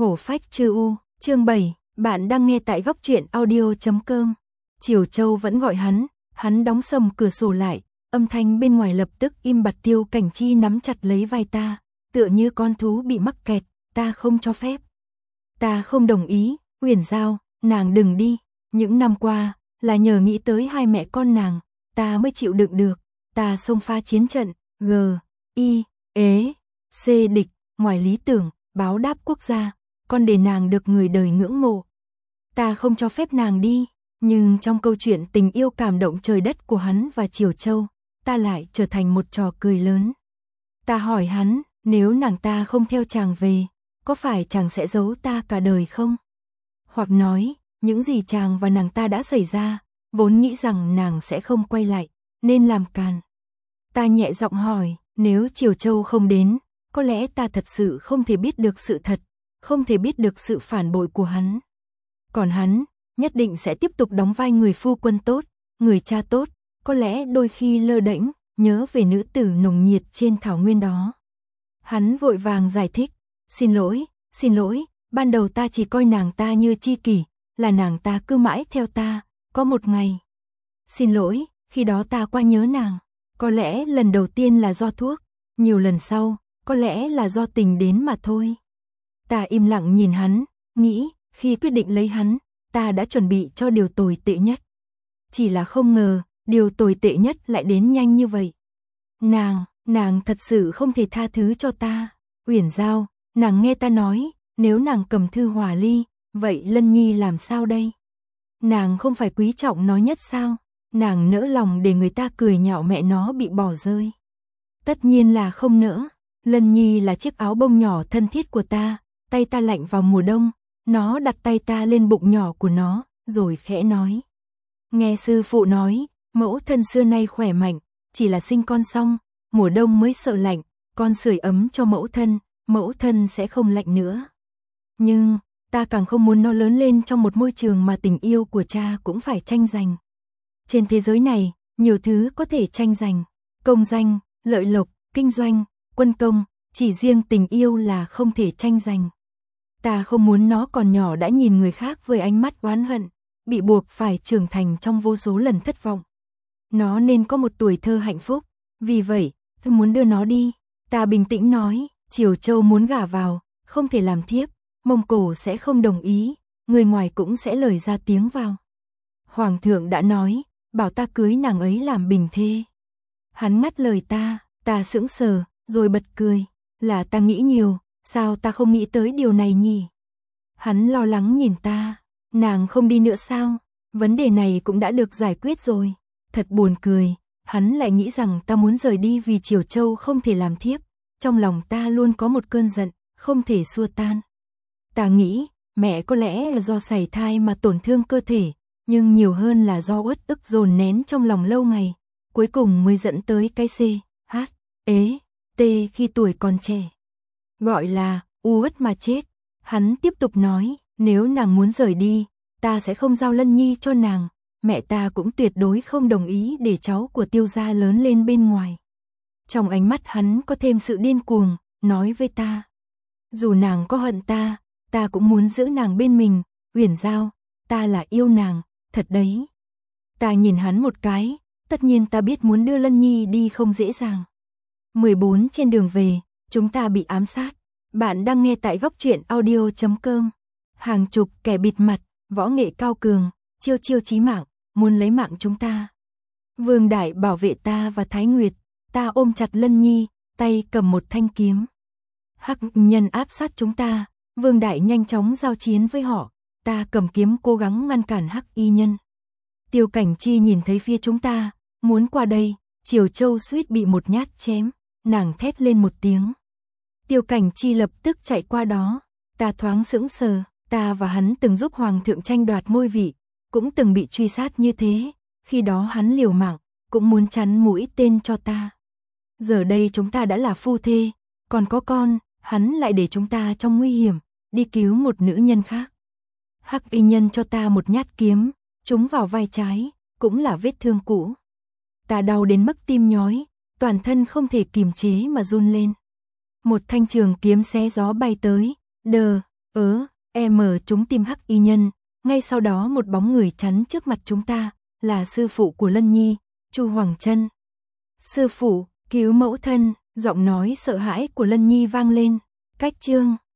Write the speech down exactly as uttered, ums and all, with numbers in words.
Hổ phách chư u, chương bảy, bạn đang nghe tại góc truyện audio chấm com. Triều Châu vẫn gọi hắn, hắn đóng sầm cửa sổ lại, âm thanh bên ngoài lập tức im bặt. Tiêu Cảnh Chi nắm chặt lấy vai ta, tựa như con thú bị mắc kẹt, ta không cho phép. Ta không đồng ý, Uyển Giao, nàng đừng đi, những năm qua, là nhờ nghĩ tới hai mẹ con nàng, ta mới chịu đựng được, ta xông pha chiến trận, G, I, ế, C địch, ngoài lý tưởng, báo đáp quốc gia, con để nàng được người đời ngưỡng mộ. Ta không cho phép nàng đi, nhưng trong câu chuyện tình yêu cảm động trời đất của hắn và Triều Châu, ta lại trở thành một trò cười lớn. Ta hỏi hắn, nếu nàng ta không theo chàng về, có phải chàng sẽ giấu ta cả đời không? Hoặc nói, những gì chàng và nàng ta đã xảy ra, vốn nghĩ rằng nàng sẽ không quay lại, nên làm càn. Ta nhẹ giọng hỏi, nếu Triều Châu không đến, có lẽ ta thật sự không thể biết được sự thật, không thể biết được sự phản bội của hắn. Còn hắn, nhất định sẽ tiếp tục đóng vai người phu quân tốt, người cha tốt, có lẽ đôi khi lơ đễnh, nhớ về nữ tử nồng nhiệt trên thảo nguyên đó. Hắn vội vàng giải thích, xin lỗi, xin lỗi, ban đầu ta chỉ coi nàng ta như tri kỷ, là nàng ta cứ mãi theo ta, có một ngày. Xin lỗi, khi đó ta quá nhớ nàng, có lẽ lần đầu tiên là do thuốc, nhiều lần sau, có lẽ là do tình đến mà thôi. Ta im lặng nhìn hắn, nghĩ, khi quyết định lấy hắn, ta đã chuẩn bị cho điều tồi tệ nhất. Chỉ là không ngờ, điều tồi tệ nhất lại đến nhanh như vậy. Nàng, nàng thật sự không thể tha thứ cho ta. Uyển Giao, nàng nghe ta nói, nếu nàng cầm thư hòa ly, vậy Lân Nhi làm sao đây? Nàng không phải quý trọng nó nhất sao? Nàng nỡ lòng để người ta cười nhạo mẹ nó bị bỏ rơi? Tất nhiên là không nỡ. Lân Nhi là chiếc áo bông nhỏ thân thiết của ta, tay ta lạnh vào mùa đông, nó đặt tay ta lên bụng nhỏ của nó, rồi khẽ nói. Nghe sư phụ nói, mẫu thân xưa nay khỏe mạnh, chỉ là sinh con xong, mùa đông mới sợ lạnh, con sưởi ấm cho mẫu thân, mẫu thân sẽ không lạnh nữa. Nhưng, ta càng không muốn nó lớn lên trong một môi trường mà tình yêu của cha cũng phải tranh giành. Trên thế giới này, nhiều thứ có thể tranh giành, công danh, lợi lộc, kinh doanh, quân công, chỉ riêng tình yêu là không thể tranh giành. Ta không muốn nó còn nhỏ đã nhìn người khác với ánh mắt oán hận, bị buộc phải trưởng thành trong vô số lần thất vọng. Nó nên có một tuổi thơ hạnh phúc, vì vậy, tôi muốn đưa nó đi. Ta bình tĩnh nói, Triều Châu muốn gả vào, không thể làm thiếp, Mông Cổ sẽ không đồng ý, người ngoài cũng sẽ lời ra tiếng vào. Hoàng thượng đã nói, bảo ta cưới nàng ấy làm bình thê. Hắn ngắt lời ta, ta sững sờ, rồi bật cười, là ta nghĩ nhiều, sao ta không nghĩ tới điều này nhỉ? Hắn lo lắng nhìn ta, nàng không đi nữa sao? Vấn đề này cũng đã được giải quyết rồi. Thật buồn cười, hắn lại nghĩ rằng ta muốn rời đi vì Triều Châu không thể làm thiếp. Trong lòng ta luôn có một cơn giận, không thể xua tan. Ta nghĩ, mẹ có lẽ là do sảy thai mà tổn thương cơ thể, nhưng nhiều hơn là do uất ức dồn nén trong lòng lâu ngày, cuối cùng mới dẫn tới cái C, H, ế, T khi tuổi còn trẻ. Gọi là, u uất mà chết. Hắn tiếp tục nói, nếu nàng muốn rời đi, ta sẽ không giao Lân Nhi cho nàng, mẹ ta cũng tuyệt đối không đồng ý để cháu của Tiêu gia lớn lên bên ngoài. Trong ánh mắt hắn có thêm sự điên cuồng, nói với ta. Dù nàng có hận ta, ta cũng muốn giữ nàng bên mình, Uyển Giao, ta là yêu nàng, thật đấy. Ta nhìn hắn một cái, tất nhiên ta biết muốn đưa Lân Nhi đi không dễ dàng. mười bốn trên đường về, chúng ta bị ám sát. Bạn đang nghe tại góc truyện audio chấm com. Hàng chục kẻ bịt mặt, võ nghệ cao cường, chiêu chiêu chí mạng, muốn lấy mạng chúng ta. Vương Đại bảo vệ ta và Thái Nguyệt, ta ôm chặt Lân Nhi, tay cầm một thanh kiếm. Hắc nhân áp sát chúng ta, Vương Đại nhanh chóng giao chiến với họ, ta cầm kiếm cố gắng ngăn cản Hắc y nhân. Tiêu Cảnh Chi nhìn thấy phía chúng ta, muốn qua đây, Triều Châu suýt bị một nhát chém, nàng thét lên một tiếng. Tiêu Cảnh Chi lập tức chạy qua đó, ta thoáng sững sờ, ta và hắn từng giúp Hoàng thượng tranh đoạt ngôi vị, cũng từng bị truy sát như thế, khi đó hắn liều mạng, cũng muốn chắn mũi tên cho ta. Giờ đây chúng ta đã là phu thê, còn có con, hắn lại để chúng ta trong nguy hiểm, đi cứu một nữ nhân khác. Hắc y nhân cho ta một nhát kiếm, trúng vào vai trái, cũng là vết thương cũ. Ta đau đến mức tim nhói, toàn thân không thể kiềm chế mà run lên. Một thanh trường kiếm xé gió bay tới, đờ, Ớ, em mở chúng tìm hắc y nhân, ngay sau đó một bóng người chắn trước mặt chúng ta, là sư phụ của Lân Nhi, Chu Hoàng Trân. Sư phụ, cứu mẫu thân, giọng nói sợ hãi của Lân Nhi vang lên. Cách chương